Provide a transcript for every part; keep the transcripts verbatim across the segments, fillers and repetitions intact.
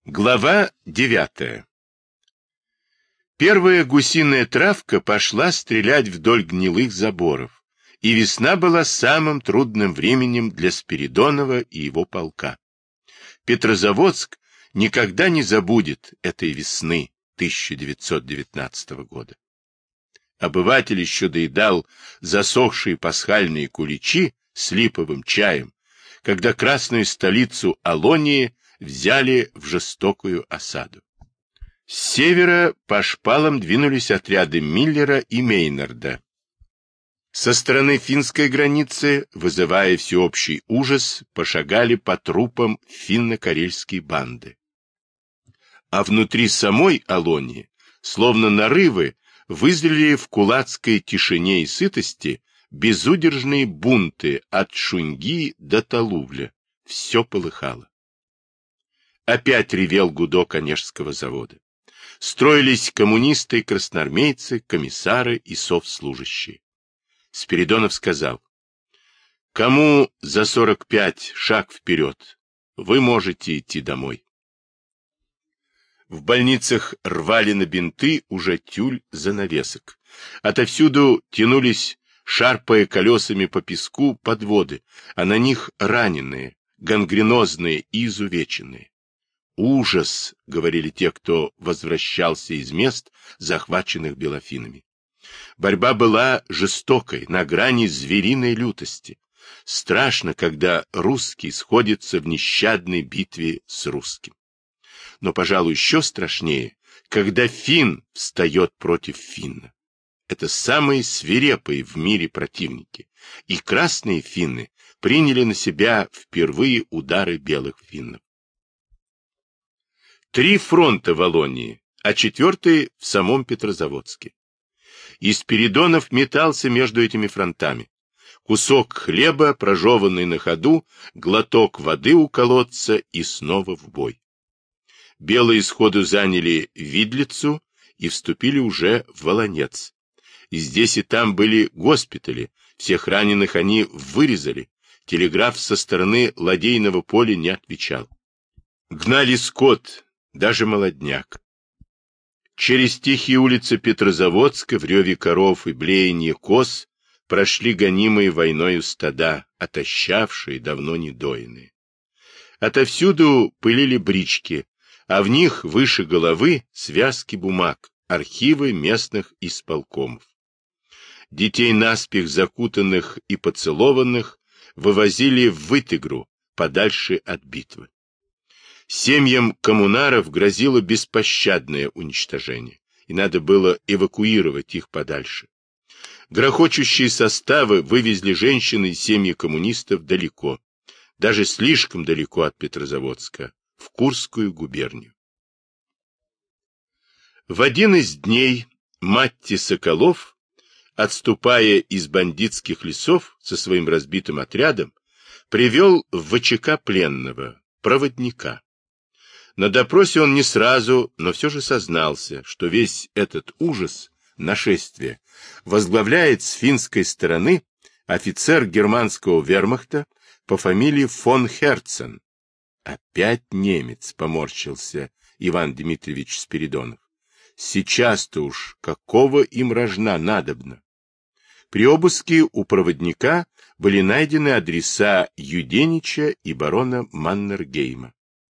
Глава девятая. Первая гусиная травка пошла стрелять вдоль гнилых заборов, и весна была самым трудным временем для Спиридонова и его полка. Петрозаводск никогда не забудет этой весны тысяча девятьсот девятнадцатого года. Обыватель еще доедал засохшие пасхальные куличи с липовым чаем, когда красную столицу Алонии взяли в жестокую осаду. С севера по шпалам двинулись отряды Миллера и Мейнарда. Со стороны финской границы, вызывая всеобщий ужас, пошагали по трупам финно-карельские банды. А внутри самой Алонии, словно нарывы, вызрели в кулацкой тишине и сытости безудержные бунты от Шуньги до Талувля. Все полыхало. Опять ревел гудок Онежского завода. Строились коммунисты и красноармейцы, комиссары и совслужащие. Спиридонов сказал: «Кому за сорок пять шаг вперед, вы можете идти домой». В больницах рвали на бинты уже тюль занавесок. Отовсюду тянулись, шарпая колесами по песку, подводы, а на них раненые, гангренозные и изувеченные. «Ужас!» — говорили те, кто возвращался из мест, захваченных белофинами. Борьба была жестокой, на грани звериной лютости. Страшно, когда русский сходится в нещадной битве с русским. Но, пожалуй, еще страшнее, когда фин встает против финна. Это самые свирепые в мире противники, и красные финны приняли на себя впервые удары белых финнов. Три фронта в Алонии, а четвертый в самом Петрозаводске. И Спиридонов метался между этими фронтами. Кусок хлеба, прожеванный на ходу, глоток воды у колодца и снова в бой. Белые сходу заняли Видлицу и вступили уже в Волонец. И здесь и там были госпитали, всех раненых они вырезали, телеграф со стороны ладейного поля не отвечал. Гнали скот, даже молодняк. Через тихие улицы Петрозаводска в реве коров и блеяние коз прошли гонимые войною стада, отощавшие, давно недоенные. Отовсюду пылили брички, а в них выше головы связки бумаг, архивы местных исполкомов. Детей наспех закутанных и поцелованных вывозили в Вытыгру, подальше от битвы. Семьям коммунаров грозило беспощадное уничтожение, и надо было эвакуировать их подальше. Грохочущие составы вывезли женщин и семьи коммунистов далеко, даже слишком далеко от Петрозаводска, в Курскую губернию. В один из дней Матти Соколов, отступая из бандитских лесов со своим разбитым отрядом, привел в ВЧК пленного, проводника. На допросе он не сразу, но все же сознался, что весь этот ужас нашествия возглавляет с финской стороны офицер германского вермахта по фамилии фон Херцен. Опять немец, поморщился Иван Дмитриевич Спиридонов. Сейчас-то уж какого им рожна надобно? При обыске у проводника были найдены адреса Юденича и барона Маннергейма.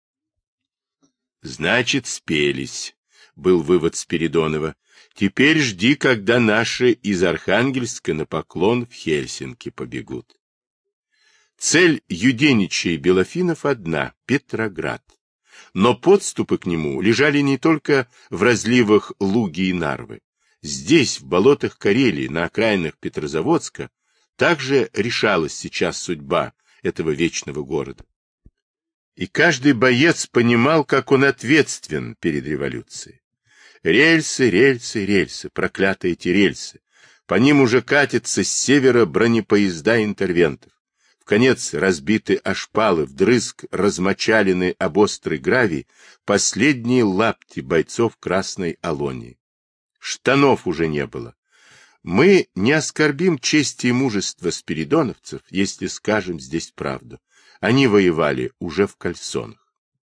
Значит, спелись, был вывод Спиридонова. Теперь жди, когда наши из Архангельска на поклон в Хельсинки побегут. Цель Юденича и Белофинов одна — Петроград. Но подступы к нему лежали не только в разливах Луги и Нарвы. Здесь, в болотах Карелии, на окраинах Петрозаводска, также решалась сейчас судьба этого вечного города. И каждый боец понимал, как он ответственен перед революцией. Рельсы, рельсы, рельсы, проклятые эти рельсы. По ним уже катятся с севера бронепоезда интервентов. Вконец разбиты ошпалы, вдрызг размочалены об острый гравий последние лапти бойцов Красной Алонии. Штанов уже не было. Мы не оскорбим чести и мужества спиридоновцев, если скажем здесь правду. Они воевали уже в кальсонах.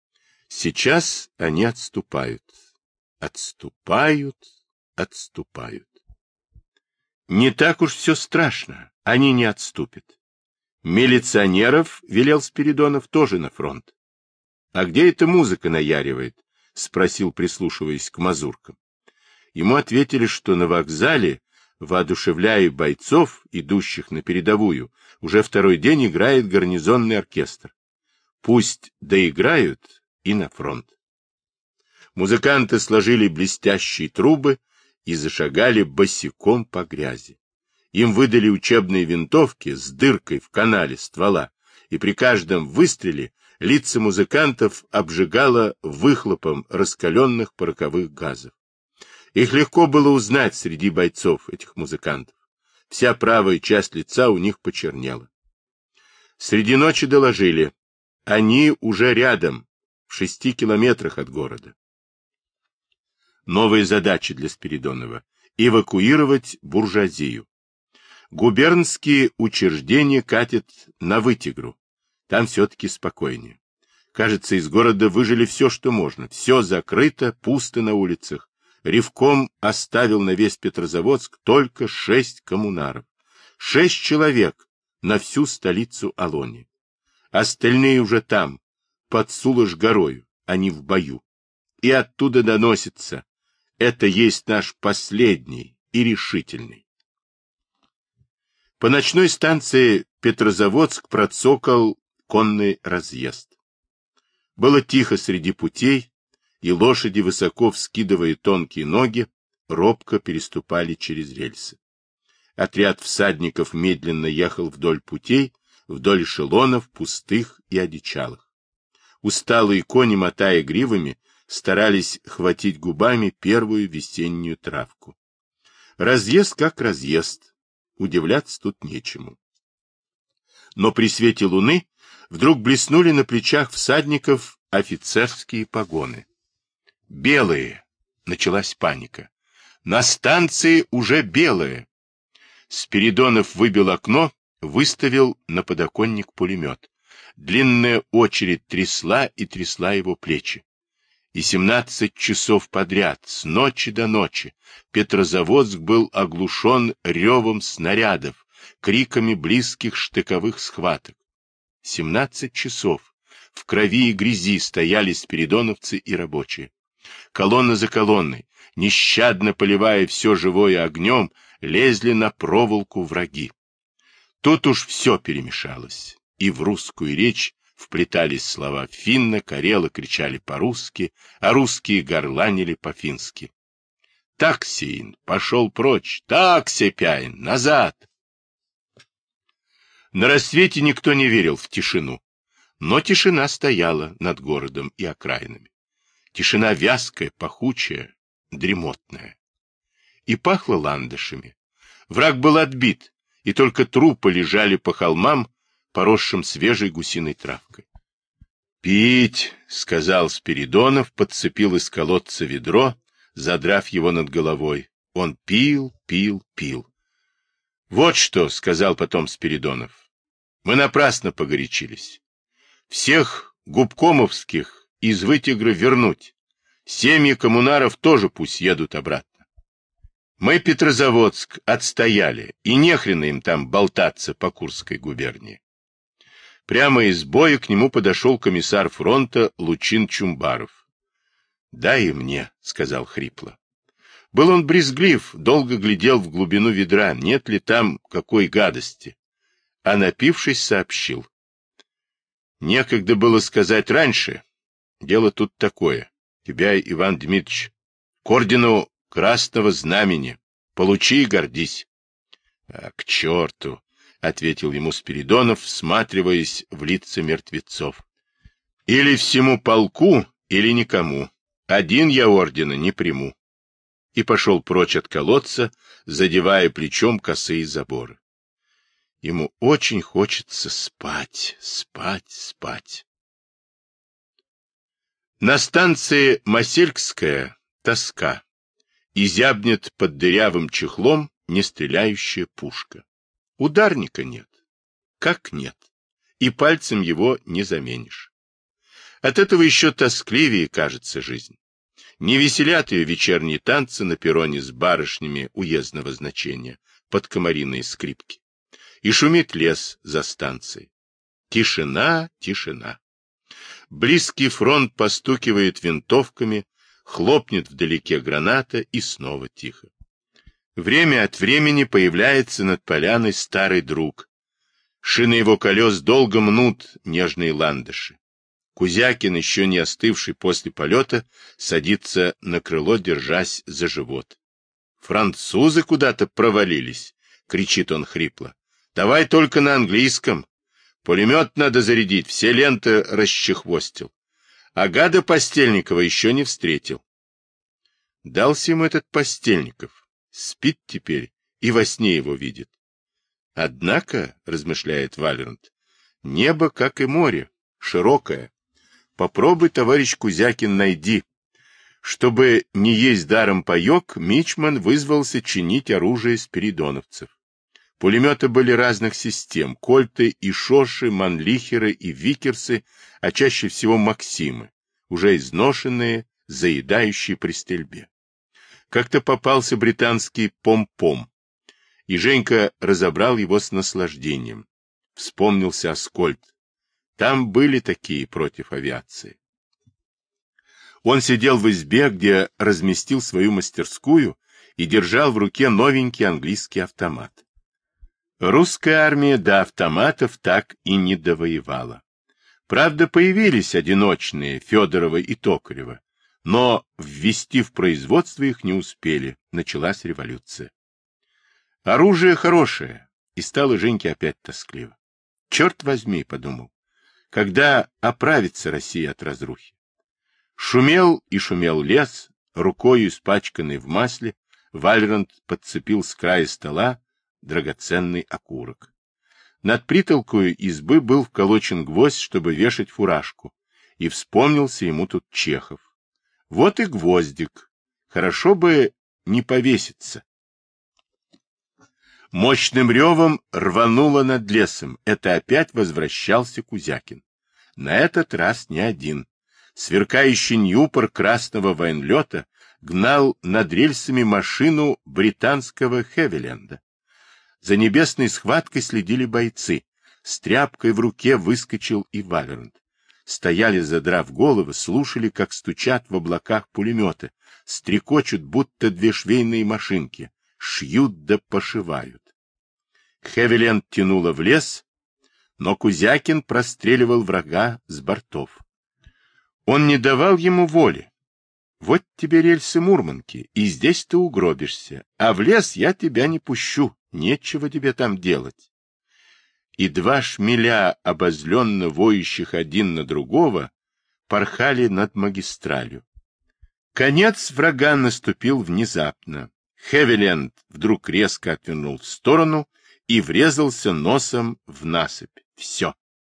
Сейчас они отступают. Отступают, отступают. Не так уж все страшно, они не отступят. Милиционеров, велел Спиридонов, тоже на фронт. — А где эта музыка наяривает? — спросил, прислушиваясь к мазуркам. Ему ответили, что на вокзале, воодушевляя бойцов, идущих на передовую, уже второй день играет гарнизонный оркестр. Пусть доиграют и на фронт. Музыканты сложили блестящие трубы и зашагали босиком по грязи. Им выдали учебные винтовки с дыркой в канале ствола, и при каждом выстреле лица музыкантов обжигало выхлопом раскаленных пороховых газов. Их легко было узнать среди бойцов, этих музыкантов. Вся правая часть лица у них почернела. Среди ночи доложили: они уже рядом, в шести километрах от города. Новые задачи для Спиридонова — эвакуировать буржуазию. Губернские учреждения катят на Вытегру. Там все-таки спокойнее. Кажется, из города выжили все, что можно. Все закрыто, пусто на улицах. Ревком оставил на весь Петрозаводск только шесть коммунаров. Шесть человек на всю столицу Алонии. Остальные уже там, под Сулыш-горою, они в бою. И оттуда доносится: это есть наш последний и решительный. По ночной станции Петрозаводск процокал конный разъезд. Было тихо среди путей, и лошади, высоко вскидывая тонкие ноги, робко переступали через рельсы. Отряд всадников медленно ехал вдоль путей, вдоль эшелонов, пустых и одичалых. Усталые кони, мотая гривами, старались хватить губами первую весеннюю травку. Разъезд как разъезд, удивляться тут нечему. Но при свете луны вдруг блеснули на плечах всадников офицерские погоны. Белые! Началась паника. На станции уже белые! Спиридонов выбил окно, выставил на подоконник пулемет. Длинная очередь трясла и трясла его плечи. И семнадцать часов подряд, с ночи до ночи, Петрозаводск был оглушен ревом снарядов, криками близких штыковых схваток. Семнадцать часов в крови и грязи стояли спиридоновцы и рабочие. Колонна за колонной, нещадно поливая все живое огнем, лезли на проволоку враги. Тут уж все перемешалось, и в русскую речь вплетались слова финна, карелы кричали по-русски, а русские горланили по-фински. «Таксин! Пошел прочь! Таксепяин! Назад!» На рассвете никто не верил в тишину, но тишина стояла над городом и окраинами. Тишина вязкая, пахучая, дремотная. И пахло ландышами. Враг был отбит, и только трупы лежали по холмам, поросшим свежей гусиной травкой. «Пить!» — сказал Спиридонов, подцепил из колодца ведро, задрав его над головой. Он пил, пил, пил. «Вот что!» — сказал потом Спиридонов. «Мы напрасно погорячились. Всех губкомовских из Вытегры вернуть. Семьи коммунаров тоже пусть едут обратно. Мы Петрозаводск отстояли, и нехрена им там болтаться по Курской губернии». Прямо из боя к нему подошел комиссар фронта Лучин Чумбаров. — Дай и мне, — сказал хрипло. Был он брезглив, долго глядел в глубину ведра, нет ли там какой гадости. А напившись, сообщил. — Некогда было сказать раньше. Дело тут такое. Тебя, Иван Дмитриевич, к ордену Красного Знамени. Получи и гордись. — А к черту! — ответил ему Спиридонов, всматриваясь в лица мертвецов. — Или всему полку, или никому. Один я ордена не приму. И пошел прочь от колодца, задевая плечом косые заборы. Ему очень хочется спать, спать, спать. На станции Маселькская тоска. И зябнет под дырявым чехлом нестреляющая пушка. Ударника нет. Как нет? И пальцем его не заменишь. От этого еще тоскливее кажется жизнь. Не веселят ее вечерние танцы на перроне с барышнями уездного значения под комариные скрипки. И шумит лес за станцией. Тишина, тишина. Близкий фронт постукивает винтовками, хлопнет вдалеке граната, и снова тихо. Время от времени появляется над поляной старый друг. Шины его колес долго мнут нежные ландыши. Кузякин, еще не остывший после полета, садится на крыло, держась за живот. «Французы куда-то провалились!» — кричит он хрипло. «Давай только на английском. Пулемет надо зарядить, все ленты расчехвостил. А гада Постельникова еще не встретил». Дался ему этот Постельников. Спит теперь и во сне его видит. Однако, размышляет Вальрант, небо, как и море, широкое. Попробуй, товарищ Кузякин, найди. Чтобы не есть даром паек, мичман вызвался чинить оружие спиридоновцев. Пулеметы были разных систем, кольты и шоши, манлихеры и викерсы, а чаще всего максимы, уже изношенные, заедающие при стрельбе. Как-то попался британский пом-пом, и Женька разобрал его с наслаждением. Вспомнился Аскольд. Там были такие против авиации. Он сидел в избе, где разместил свою мастерскую, и держал в руке новенький английский автомат. Русская армия до автоматов так и не довоевала. Правда, появились одиночные Федорова и Токарева, но ввести в производство их не успели, началась революция. Оружие хорошее, и стало Женьке опять тоскливо. Черт возьми, подумал, когда оправится Россия от разрухи. Шумел и шумел лес, рукою испачканный в масле, Вальрант подцепил с края стола драгоценный окурок. Над притолкою избы был вколочен гвоздь, чтобы вешать фуражку, и вспомнился ему тут Чехов. Вот и гвоздик. Хорошо бы не повеситься. Мощным ревом рвануло над лесом. Это опять возвращался Кузякин. На этот раз не один. Сверкающий ньюпор красного военлета гнал над рельсами машину британского Хевиленда. За небесной схваткой следили бойцы. С тряпкой в руке выскочил и Вальрант. Стояли, задрав головы, слушали, как стучат в облаках пулеметы, стрекочут, будто две швейные машинки, шьют да пошивают. Хевиленд тянуло в лес, но Кузякин простреливал врага с бортов. Он не давал ему воли. Вот тебе рельсы Мурманки, и здесь ты угробишься, а в лес я тебя не пущу, нечего тебе там делать. И два шмеля, обозленно воющих один на другого, порхали над магистралью. Конец врага наступил внезапно. Хевиленд вдруг резко отвернул в сторону и врезался носом в насыпь. Все.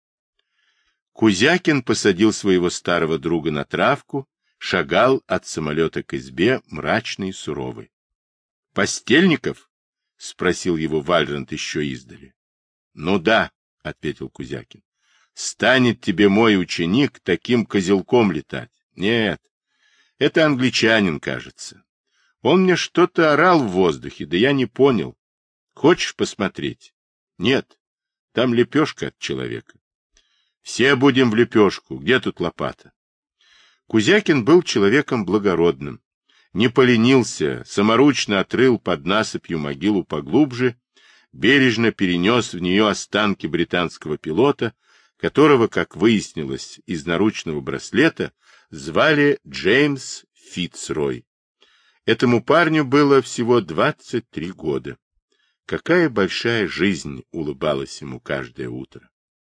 Кузякин посадил своего старого друга на травку, шагал от самолета к избе, мрачный и суровый. — Постельников? — спросил его Вальрант еще издали. — Ну да, — ответил Кузякин. — Станет тебе мой ученик таким козелком летать? Нет, это англичанин, кажется. Он мне что-то орал в воздухе, да я не понял. Хочешь посмотреть? Нет, там лепешка от человека. Все будем в лепешку. Где тут лопата? Кузякин был человеком благородным. Не поленился, саморучно отрыл под насыпью могилу поглубже, бережно перенес в нее останки британского пилота, которого, как выяснилось из наручного браслета, звали Джеймс Фицрой. Этому парню было всего двадцать три года. Какая большая жизнь улыбалась ему каждое утро.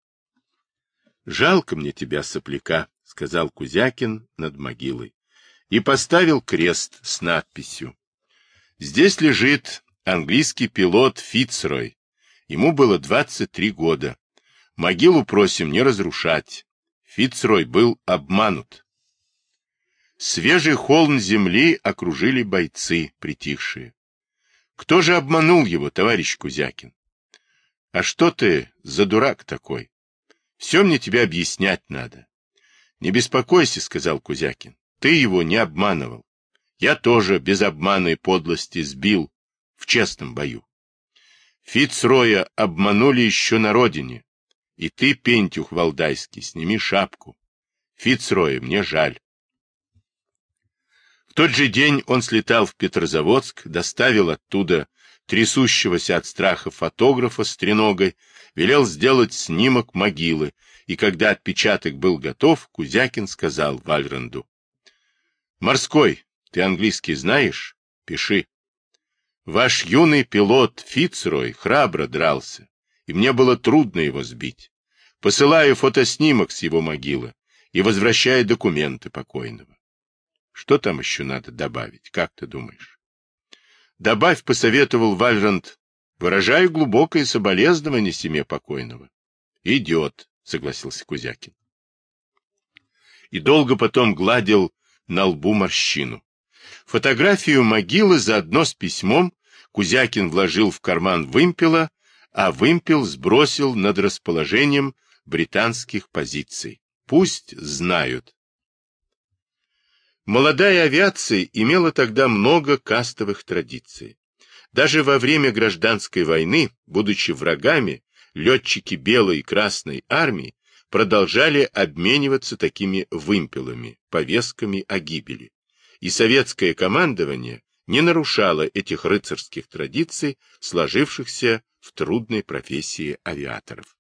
«Жалко мне тебя, сопляка», — сказал Кузякин над могилой, и поставил крест с надписью. «Здесь лежит английский пилот Фицрой. Ему было двадцать три года. Могилу просим не разрушать. Фицрой был обманут». Свежий холм земли окружили бойцы, притихшие. «Кто же обманул его, товарищ Кузякин?» «А что ты за дурак такой? Все мне тебе объяснять надо. — Не беспокойся, — сказал Кузякин, — ты его не обманывал. Я тоже без обмана и подлости сбил в честном бою. Фицроя обманули еще на родине. И ты, Пентюх Валдайский, сними шапку. Фицроя мне жаль. В тот же день он слетал в Петрозаводск, доставил оттуда трясущегося от страха фотографа с треногой, велел сделать снимок могилы, и когда отпечаток был готов, Кузякин сказал Вальранду: «Морской, ты английский знаешь? Пиши. Ваш юный пилот Фицрой храбро дрался, и мне было трудно его сбить. Посылаю фотоснимок с его могилы и возвращаю документы покойного». Что там еще надо добавить, как ты думаешь? Добавь, посоветовал Вальранд, выражаю глубокое соболезнование семье покойного. Идет, согласился Кузякин. И долго потом гладил на лбу морщину. Фотографию могилы заодно с письмом Кузякин вложил в карман вымпела, а вымпел сбросил над расположением британских позиций. Пусть знают. Молодая авиация имела тогда много кастовых традиций. Даже во время гражданской войны, будучи врагами, летчики Белой и Красной армии продолжали обмениваться такими вымпелами, повестками о гибели. И советское командование не нарушало этих рыцарских традиций, сложившихся в трудной профессии авиаторов.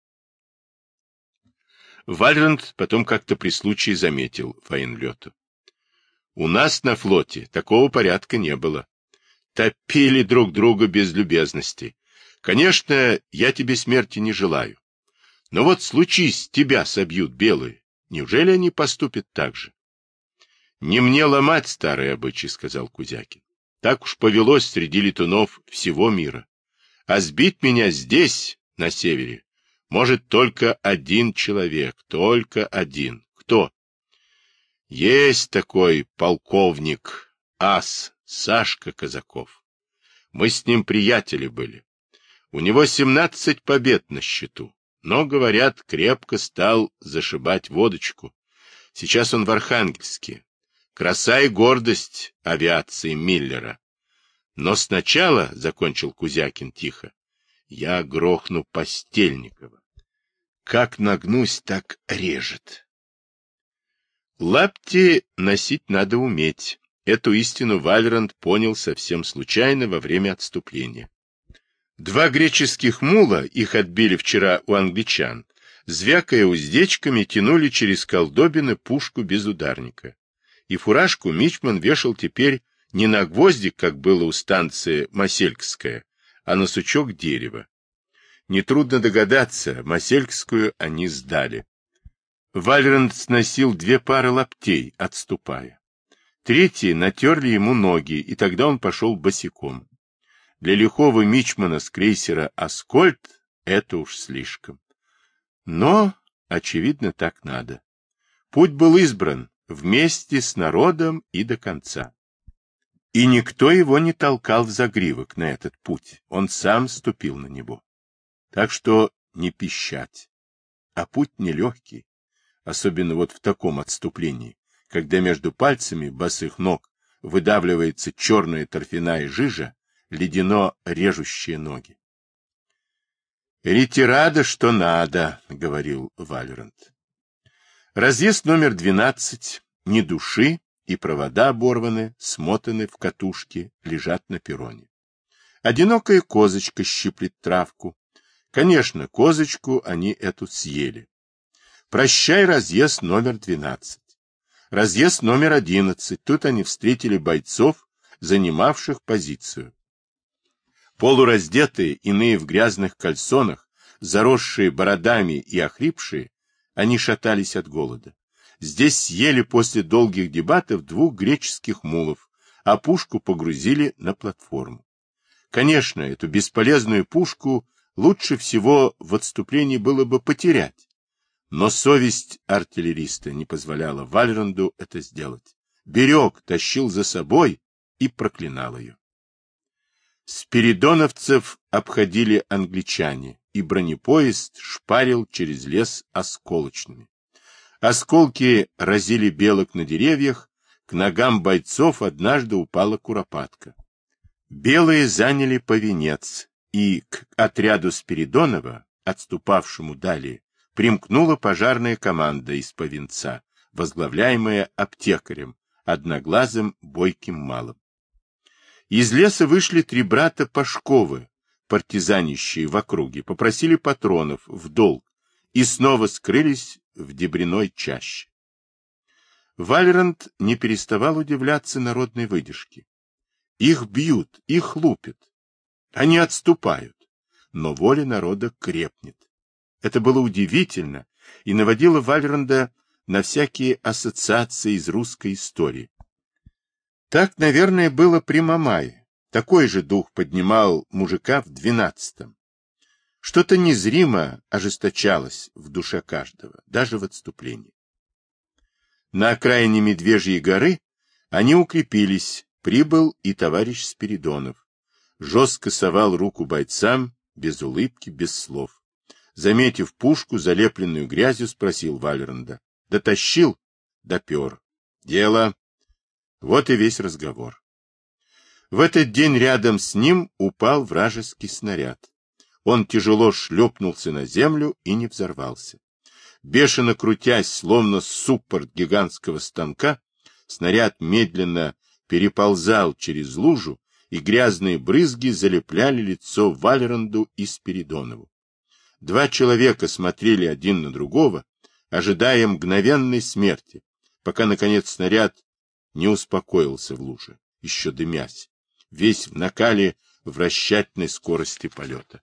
Вальранд потом как-то при случае заметил военлету: у нас на флоте такого порядка не было. Топили друг друга без любезностей. Конечно, я тебе смерти не желаю. Но вот случись, тебя собьют белые. Неужели они поступят так же? — Не мне ломать старые обычаи, — сказал Кузякин. Так уж повелось среди летунов всего мира. А сбить меня здесь, на севере, может только один человек, только один. Кто? Есть такой полковник, ас, Сашка Казаков. Мы с ним приятели были. У него семнадцать побед на счету, но, говорят, крепко стал зашибать водочку. Сейчас он в Архангельске. Краса и гордость авиации Миллера. Но сначала, — закончил Кузякин тихо, — я грохну Постельникова. Как нагнусь, так режет. Лапти носить надо уметь. Эту истину Вальранд понял совсем случайно во время отступления. Два греческих мула, их отбили вчера у англичан, звякая уздечками, тянули через колдобины пушку без ударника. И фуражку мичман вешал теперь не на гвоздик, как было у станции Маселькская, а на сучок дерева. Нетрудно догадаться, Маселькскую они сдали. Вальранд сносил две пары лаптей, отступая. Третьи натерли ему ноги, и тогда он пошел босиком. Для лихого мичмана с крейсера «Аскольд» это уж слишком. Но, очевидно, так надо. Путь был избран вместе с народом и до конца. И никто его не толкал в загривок на этот путь, он сам ступил на него. Так что не пищать. А путь нелегкий, особенно вот в таком отступлении, когда между пальцами босых ног выдавливается черная торфяная жижа, ледяно режущие ноги. «Ретирада, что надо», — говорил Вальранд. Разъезд номер двенадцать, ни души, и провода оборваны, смотаны в катушки, лежат на перроне. Одинокая козочка щиплет травку. Конечно, козочку они эту съели. Прощай, разъезд номер двенадцать. Разъезд номер одиннадцать. Тут они встретили бойцов, занимавших позицию. Полураздетые, иные в грязных кальсонах, заросшие бородами и охрипшие, они шатались от голода. Здесь съели после долгих дебатов двух греческих мулов, а пушку погрузили на платформу. Конечно, эту бесполезную пушку лучше всего в отступлении было бы потерять. Но совесть артиллериста не позволяла Вальранду это сделать. Берег, тащил за собой и проклинал ее. Спиридоновцев обходили англичане, и бронепоезд шпарил через лес осколочными. Осколки разили белок на деревьях, к ногам бойцов однажды упала куропатка. Белые заняли Повенец, и к отряду Спиридонова, отступавшему далее, примкнула пожарная команда из Повенца, возглавляемая аптекарем, одноглазым бойким малым. Из леса вышли три брата Пашковы, партизанищие в округе, попросили патронов в долг и снова скрылись в дебряной чаще. Вальрант не переставал удивляться народной выдержке. Их бьют, их лупят. Они отступают, но воля народа крепнет. Это было удивительно и наводило Вальранда на всякие ассоциации из русской истории. Так, наверное, было при Мамае. Такой же дух поднимал мужика в двенадцатом. Что-то незримо ожесточалось в душе каждого, даже в отступлении. На окраине Медвежьей горы они укрепились, прибыл и товарищ Спиридонов. Жестко совал руку бойцам, без улыбки, без слов. Заметив пушку, залепленную грязью, спросил Вальранда. Дотащил? Допер. Дело. Вот и весь разговор. В этот день рядом с ним упал вражеский снаряд. Он тяжело шлепнулся на землю и не взорвался. Бешено крутясь, словно суппорт гигантского станка, снаряд медленно переползал через лужу, и грязные брызги залепляли лицо Вальранду и Спиридонову. Два человека смотрели один на другого, ожидая мгновенной смерти, пока, наконец, снаряд не успокоился в луже, еще дымясь, весь в накале вращательной скорости полета.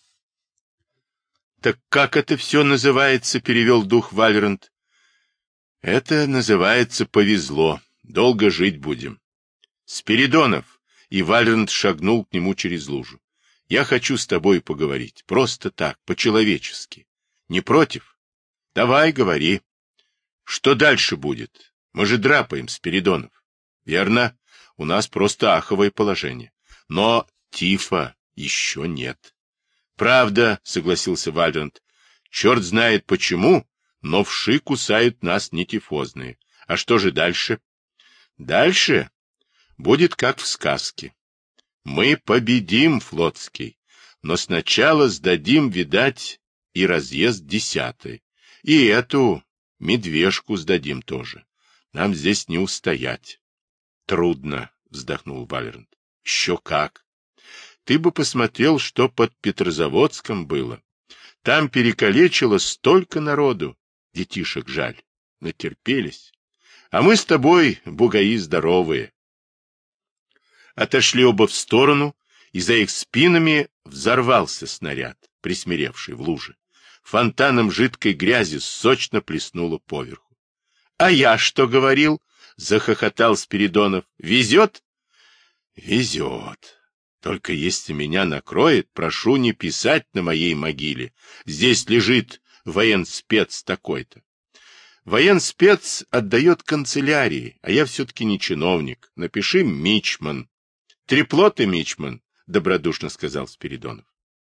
— Так как это все называется? — перевел дух Вальранд. — Это называется повезло. Долго жить будем. — Спиридонов! И Вальранд шагнул к нему через лужу. — Я хочу с тобой поговорить. Просто так, по-человечески. Не против? — Давай, говори. — Что дальше будет? Мы же драпаем, Спиридонов. — Верно. У нас просто аховое положение. Но тифа еще нет. — Правда, — согласился Вальранд. — Черт знает почему, но вши кусают нас не тифозные. А что же дальше? — Дальше будет как в сказке. Мы победим, Флотский, но сначала сдадим, видать, и разъезд десятый. И эту медвежку сдадим тоже. Нам здесь не устоять. Трудно, вздохнул Вальранд. Еще как. Ты бы посмотрел, что под Петрозаводском было. Там перекалечило столько народу. Детишек жаль. Натерпелись. А мы с тобой, бугаи, здоровые. Отошли оба в сторону, и за их спинами взорвался снаряд, присмиревший в луже. Фонтаном жидкой грязи сочно плеснуло поверху. — А я что говорил? — захохотал Спиридонов. — Везет? — Везет. Только если меня накроет, прошу не писать на моей могиле. Здесь лежит военспец такой-то. Военспец отдает канцелярии, а я все-таки не чиновник. Напиши Мичман. Трепло ты, Мичман, — добродушно сказал Спиридонов.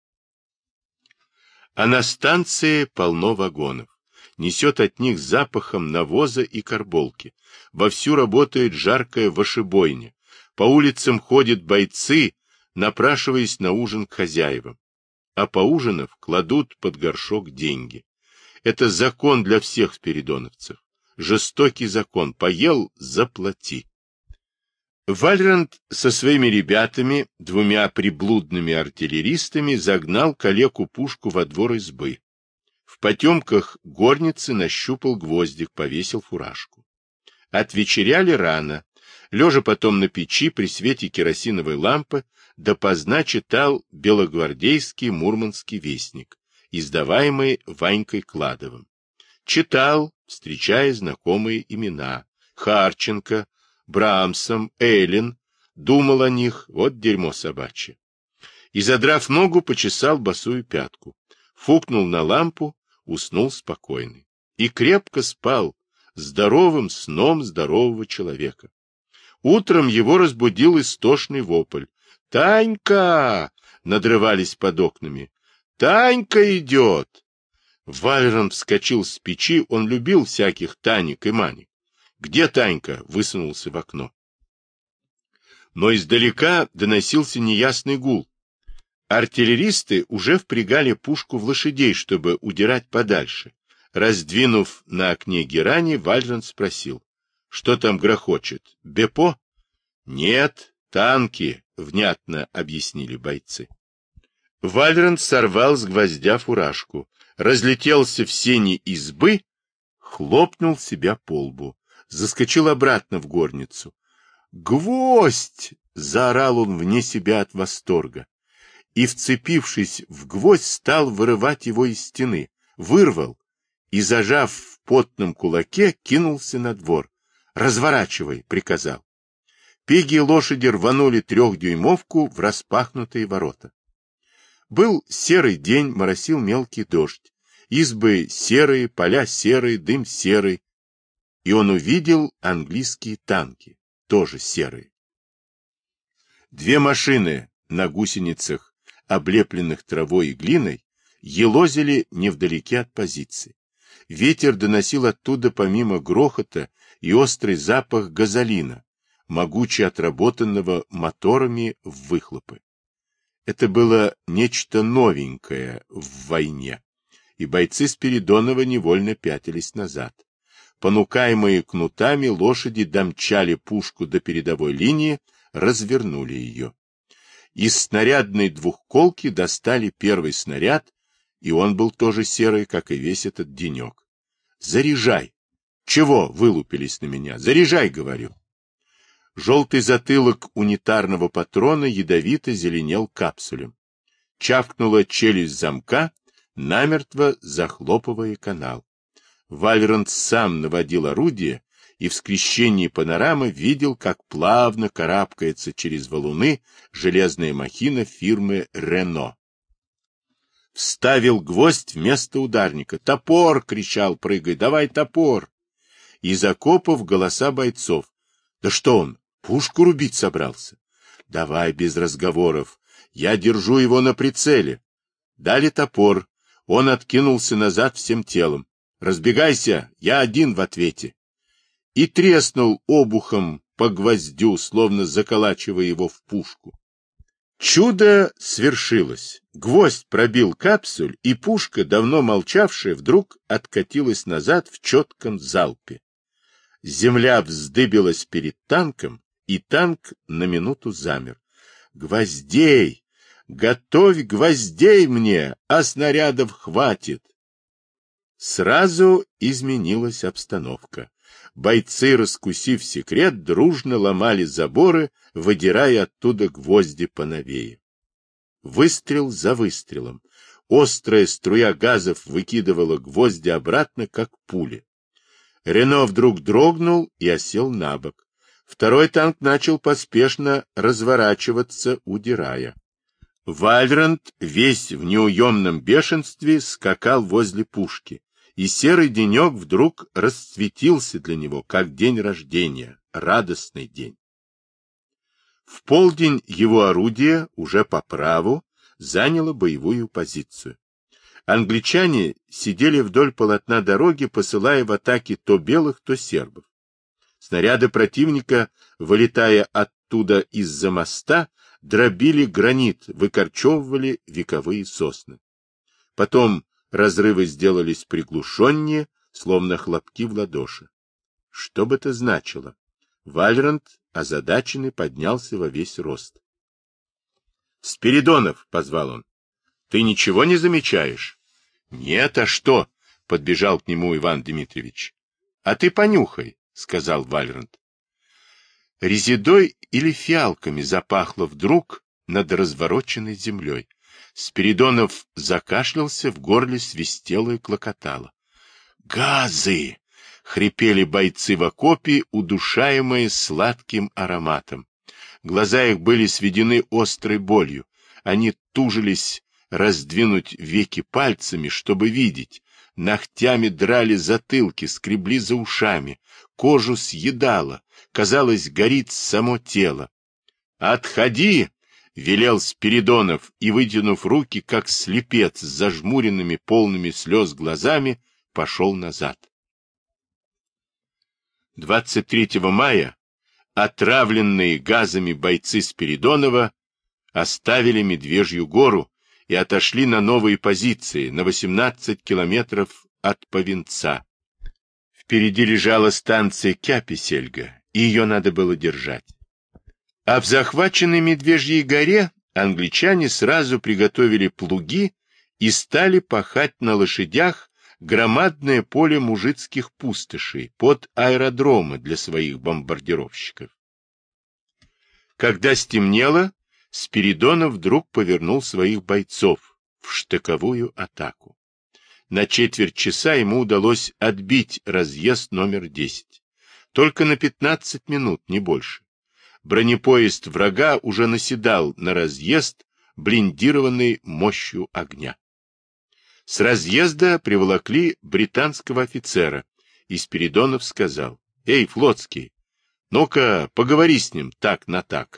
А на станции полно вагонов. Несет от них запахом навоза и карболки. Вовсю работает жаркая вошебойня. По улицам ходят бойцы, напрашиваясь на ужин к хозяевам. А поужинав, кладут под горшок деньги. Это закон для всех спиридоновцев. Жестокий закон. Поел — заплати. Вальранд со своими ребятами, двумя приблудными артиллеристами, загнал калеку пушку во двор избы. В потемках горницы нащупал гвоздик, повесил фуражку. Отвечеряли рано. Лежа потом на печи при свете керосиновой лампы, допоздна читал белогвардейский Мурманский вестник, издаваемый Ванькой Кладовым. Читал, встречая знакомые имена: Харченко, Брамсом, Эллин, думал о них, вот дерьмо собачье. И, задрав ногу, почесал босую пятку, фукнул на лампу, уснул спокойный. И крепко спал, здоровым сном здорового человека. Утром его разбудил истошный вопль. «Танька!» — надрывались под окнами. «Танька идет!» Валерон вскочил с печи, он любил всяких Танек и Манек. «Где Танька?» — высунулся в окно. Но издалека доносился неясный гул. Артиллеристы уже впрягали пушку в лошадей, чтобы удирать подальше. Раздвинув на окне герани, Вальрон спросил: «Что там грохочет? Бепо?» «Нет, танки», — внятно объяснили бойцы. Вальрон сорвал с гвоздя фуражку, разлетелся в сени избы, хлопнул себя по лбу, заскочил обратно в горницу. «Гвоздь!» — заорал он вне себя от восторга. И, вцепившись в гвоздь, стал вырывать его из стены. Вырвал и, зажав в потном кулаке, кинулся на двор. «Разворачивай!» — приказал. Пеги и лошади рванули трехдюймовку в распахнутые ворота. Был серый день, моросил мелкий дождь. Избы серые, поля серые, дым серый. И он увидел английские танки, тоже серые. Две машины на гусеницах, облепленных травой и глиной, елозили невдалеке от позиции. Ветер доносил оттуда помимо грохота и острый запах газолина, могуче отработанного моторами в выхлопы. Это было нечто новенькое в войне, и бойцы Спиридонова невольно пятились назад. Понукаемые кнутами, лошади домчали пушку до передовой линии, развернули ее. Из снарядной двухколки достали первый снаряд, и он был тоже серый, как и весь этот денек. «Заряжай!» «Чего?» — вылупились на меня. «Заряжай!» — говорю. Желтый затылок унитарного патрона ядовито зеленел капсулем. Чавкнула челюсть замка, намертво захлопывая канал. Вальрон сам наводил орудие, и в скрещении панорамы видел, как плавно карабкается через валуны железная махина фирмы «Рено». Вставил гвоздь вместо ударника. «Топор!» — кричал, прыгая. «Давай топор!» Из окопов голоса бойцов. «Да что он, пушку рубить собрался?» «Давай без разговоров. Я держу его на прицеле». Дали топор. Он откинулся назад всем телом. «Разбегайся, я один в ответе». И треснул обухом по гвоздю, словно заколачивая его в пушку. Чудо свершилось. Гвоздь пробил капсуль, и пушка, давно молчавшая, вдруг откатилась назад в четком залпе. Земля вздыбилась перед танком, и танк на минуту замер. «Гвоздей! Готовь гвоздей мне, а снарядов хватит!» Сразу изменилась обстановка. Бойцы, раскусив секрет, дружно ломали заборы, выдирая оттуда гвозди поновее. Выстрел за выстрелом. Острая струя газов выкидывала гвозди обратно, как пули. Рено вдруг дрогнул и осел на бок. Второй танк начал поспешно разворачиваться, удирая. Вальранд, весь в неуемном бешенстве, скакал возле пушки, и серый денек вдруг расцветился для него, как день рождения, радостный день. В полдень его орудие, уже по праву, заняло боевую позицию. Англичане сидели вдоль полотна дороги, посылая в атаки то белых, то сербов. Снаряды противника, вылетая оттуда из-за моста, дробили гранит, выкорчевывали вековые сосны. Потом разрывы сделались приглушеннее, словно хлопки в ладоши. Что бы это значило? Вальранд, озадаченный, поднялся во весь рост. — Спиридонов, — позвал он, — ты ничего не замечаешь? — Нет, а что? — подбежал к нему Иван Дмитриевич. — А ты понюхай, — сказал Вальранд. Резедой или фиалками запахло вдруг над развороченной землей. Спиридонов закашлялся, в горле свистело и клокотало. «Газы!» — хрипели бойцы в окопе, удушаемые сладким ароматом. Глаза их были сведены острой болью. Они тужились раздвинуть веки пальцами, чтобы видеть. Ногтями драли затылки, скребли за ушами. Кожу съедало. Казалось, горит само тело. «Отходи!» велел Спиридонов и, вытянув руки, как слепец с зажмуренными полными слез глазами, пошел назад. двадцать третьего мая отравленные газами бойцы Спиридонова оставили Медвежью гору и отошли на новые позиции на восемнадцать километров от Повинца. Впереди лежала станция Кяпесельга, и ее надо было держать. А в захваченной Медвежьей горе англичане сразу приготовили плуги и стали пахать на лошадях громадное поле мужицких пустошей под аэродромы для своих бомбардировщиков. Когда стемнело, Спиридонов вдруг повернул своих бойцов в штыковую атаку. На четверть часа ему удалось отбить разъезд номер десять. Только на пятнадцать минут, не больше. Бронепоезд врага уже наседал на разъезд, блиндированный мощью огня. С разъезда приволокли британского офицера, и Спиридонов сказал: «Эй, флотский, ну-ка, поговори с ним так на так».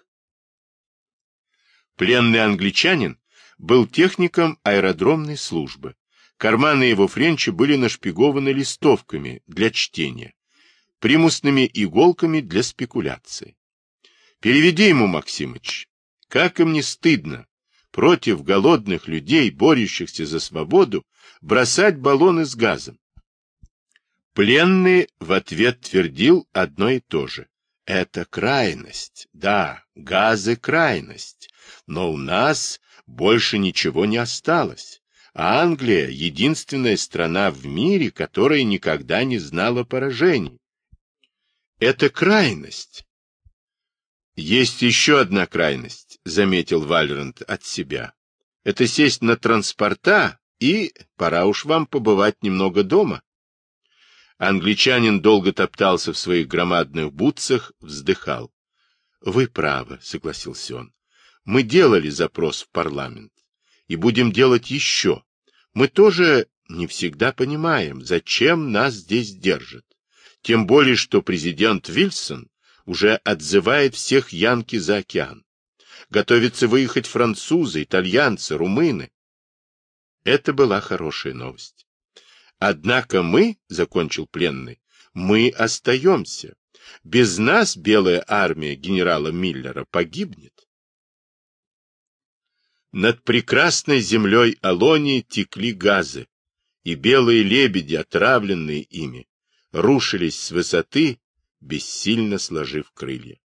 Пленный англичанин был техником аэродромной службы. Карманы его френча были нашпигованы листовками для чтения, примусными иголками для спекуляции. «Переведи ему, Максимыч, как им не стыдно против голодных людей, борющихся за свободу, бросать баллоны с газом». Пленный в ответ твердил одно и то же. «Это крайность, да, газы крайность, но у нас больше ничего не осталось. А Англия — единственная страна в мире, которая никогда не знала поражений. Это крайность». «Есть еще одна крайность», — заметил Вальрант от себя. «Это сесть на транспорта, и пора уж вам побывать немного дома». Англичанин долго топтался в своих громадных бутсах, вздыхал. «Вы правы», — согласился он. «Мы делали запрос в парламент, и будем делать еще. Мы тоже не всегда понимаем, зачем нас здесь держат. Тем более, что президент Вильсон уже отзывает всех янки за океан. Готовятся выехать французы, итальянцы, румыны». Это была хорошая новость. «Однако мы, — закончил пленный, — мы остаемся. Без нас белая армия генерала Миллера погибнет». Над прекрасной землей Алонии текли газы, и белые лебеди, отравленные ими, рушились с высоты, бессильно сложив крылья.